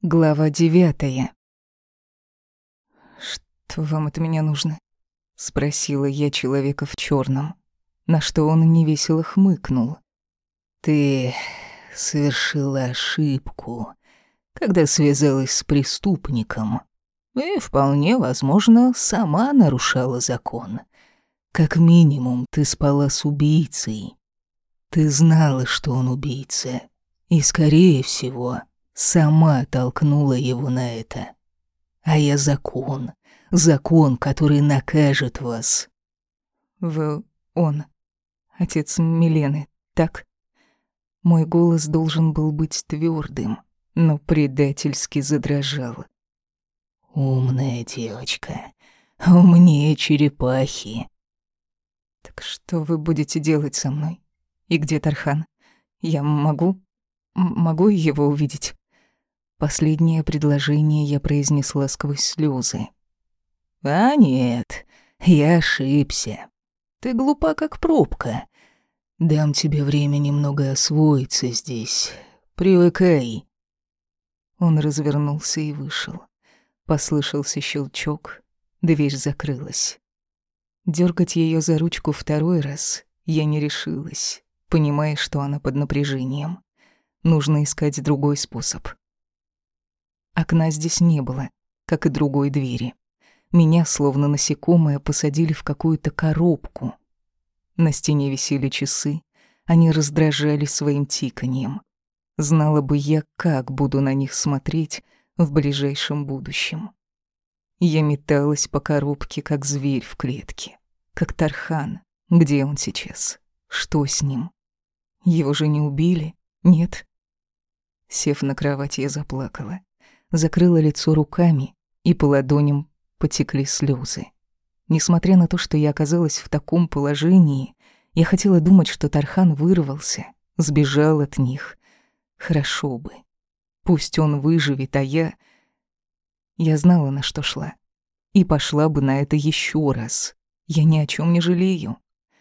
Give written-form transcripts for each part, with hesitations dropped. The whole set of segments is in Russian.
Глава 9. «Что вам от меня нужно?» — спросила я человека в черном, на что он невесело хмыкнул. «Ты совершила ошибку, когда связалась с преступником, и, вполне возможно, сама нарушала закон. Как минимум, ты спала с убийцей. Ты знала, что он убийца, и, скорее всего, сама толкнула его на это. А я закон, который накажет вас». Он, отец Милены, так?» Мой голос должен был быть твердым, но предательски задрожал. «Умная девочка, умнее черепахи». «Так что вы будете делать со мной? И где Тархан? Я могу его увидеть?» Последнее предложение я произнесла сквозь слезы. «А нет, я ошибся. Ты глупа, как пробка. Дам тебе время немного освоиться здесь. Привыкай». Он развернулся и вышел. Послышался щелчок, дверь закрылась. Дёргать её за ручку второй раз я не решилась, понимая, что она под напряжением. Нужно искать другой способ. Окна здесь не было, как и другой двери. Меня, словно насекомое, посадили в какую-то коробку. На стене висели часы, они раздражали своим тиканьем. Знала бы я, как буду на них смотреть в ближайшем будущем. Я металась по коробке, как зверь в клетке, как Тархан. Где он сейчас? Что с ним? Его же не убили? Нет? Сев на кровать, я заплакала. Закрыла лицо руками, и по ладоням потекли слезы. Несмотря на то, что я оказалась в таком положении, я хотела думать, что Тархан вырвался, сбежал от них. Хорошо бы. Пусть он выживет, а я... Я знала, на что шла. И пошла бы на это еще раз. Я ни о чем не жалею.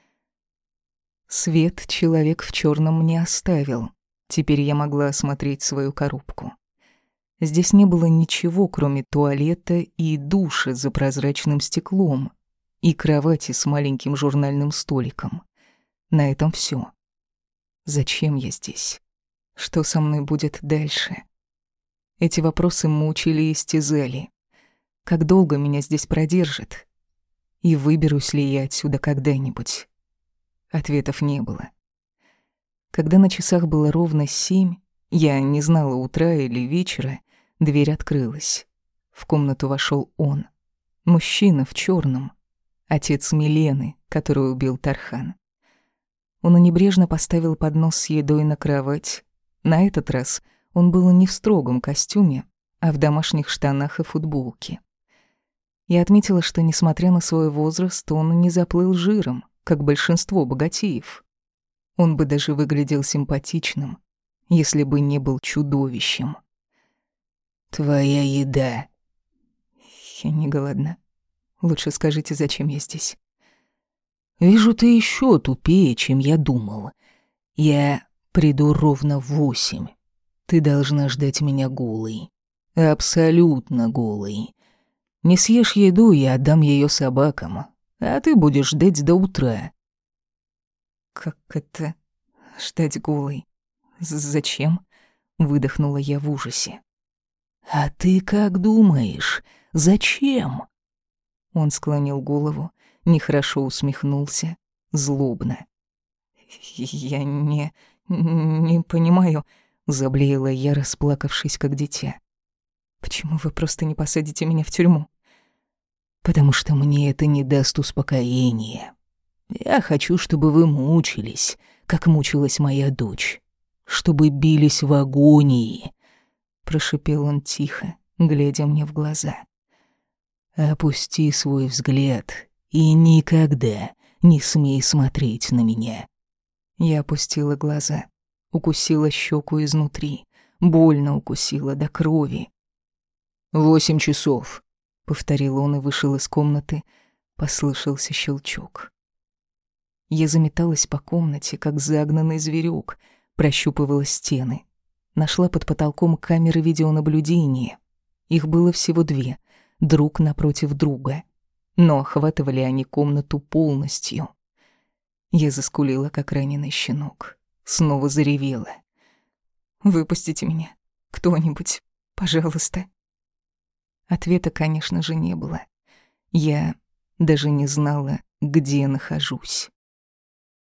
Свет человек в черном мне оставил. Теперь я могла осмотреть свою коробку. Здесь не было ничего, кроме туалета и душа за прозрачным стеклом и кровати с маленьким журнальным столиком. На этом все. Зачем я здесь? Что со мной будет дальше? Эти вопросы мучили и истязали. Как долго меня здесь продержат? И выберусь ли я отсюда когда-нибудь? Ответов не было. Когда на часах было ровно 7, я не знала, утра или вечера, дверь открылась. В комнату вошел он. Мужчина в черном, отец Милены, которую убил Тархан. Он небрежно поставил поднос с едой на кровать. На этот раз он был не в строгом костюме, а в домашних штанах и футболке. Я отметила, что, несмотря на свой возраст, он не заплыл жиром, как большинство богатеев. Он бы даже выглядел симпатичным, если бы не был чудовищем. «Твоя еда». Я не голодна. Лучше скажите, зачем я здесь? «Вижу, ты еще тупее, чем я думал. Я приду ровно в 8. Ты должна ждать меня голой. Абсолютно голой. Не съешь еду, я отдам ее собакам, а ты будешь ждать до утра». «Как это? Ждать голой? Зачем?» — выдохнула я в ужасе. «А ты как думаешь, зачем?» Он склонил голову, нехорошо усмехнулся, злобно. «Я не понимаю», — заблеяла я, расплакавшись как дитя. «Почему вы просто не посадите меня в тюрьму?» «Потому что мне это не даст успокоения. Я хочу, чтобы вы мучились, как мучилась моя дочь, чтобы бились в агонии», — прошипел он тихо, глядя мне в глаза. «Опусти свой взгляд и никогда не смей смотреть на меня». Я опустила глаза, укусила щеку изнутри, больно укусила до крови. 8 часов», — повторил он и вышел из комнаты. Послышался щелчок. Я заметалась по комнате, как загнанный зверек, прощупывала стены. Нашла под потолком камеры видеонаблюдения. Их было всего 2, друг напротив друга. Но охватывали они комнату полностью. Я заскулила, как раненый щенок. Снова заревела. «Выпустите меня. Кто-нибудь. Пожалуйста». Ответа, конечно же, не было. Я даже не знала, где нахожусь.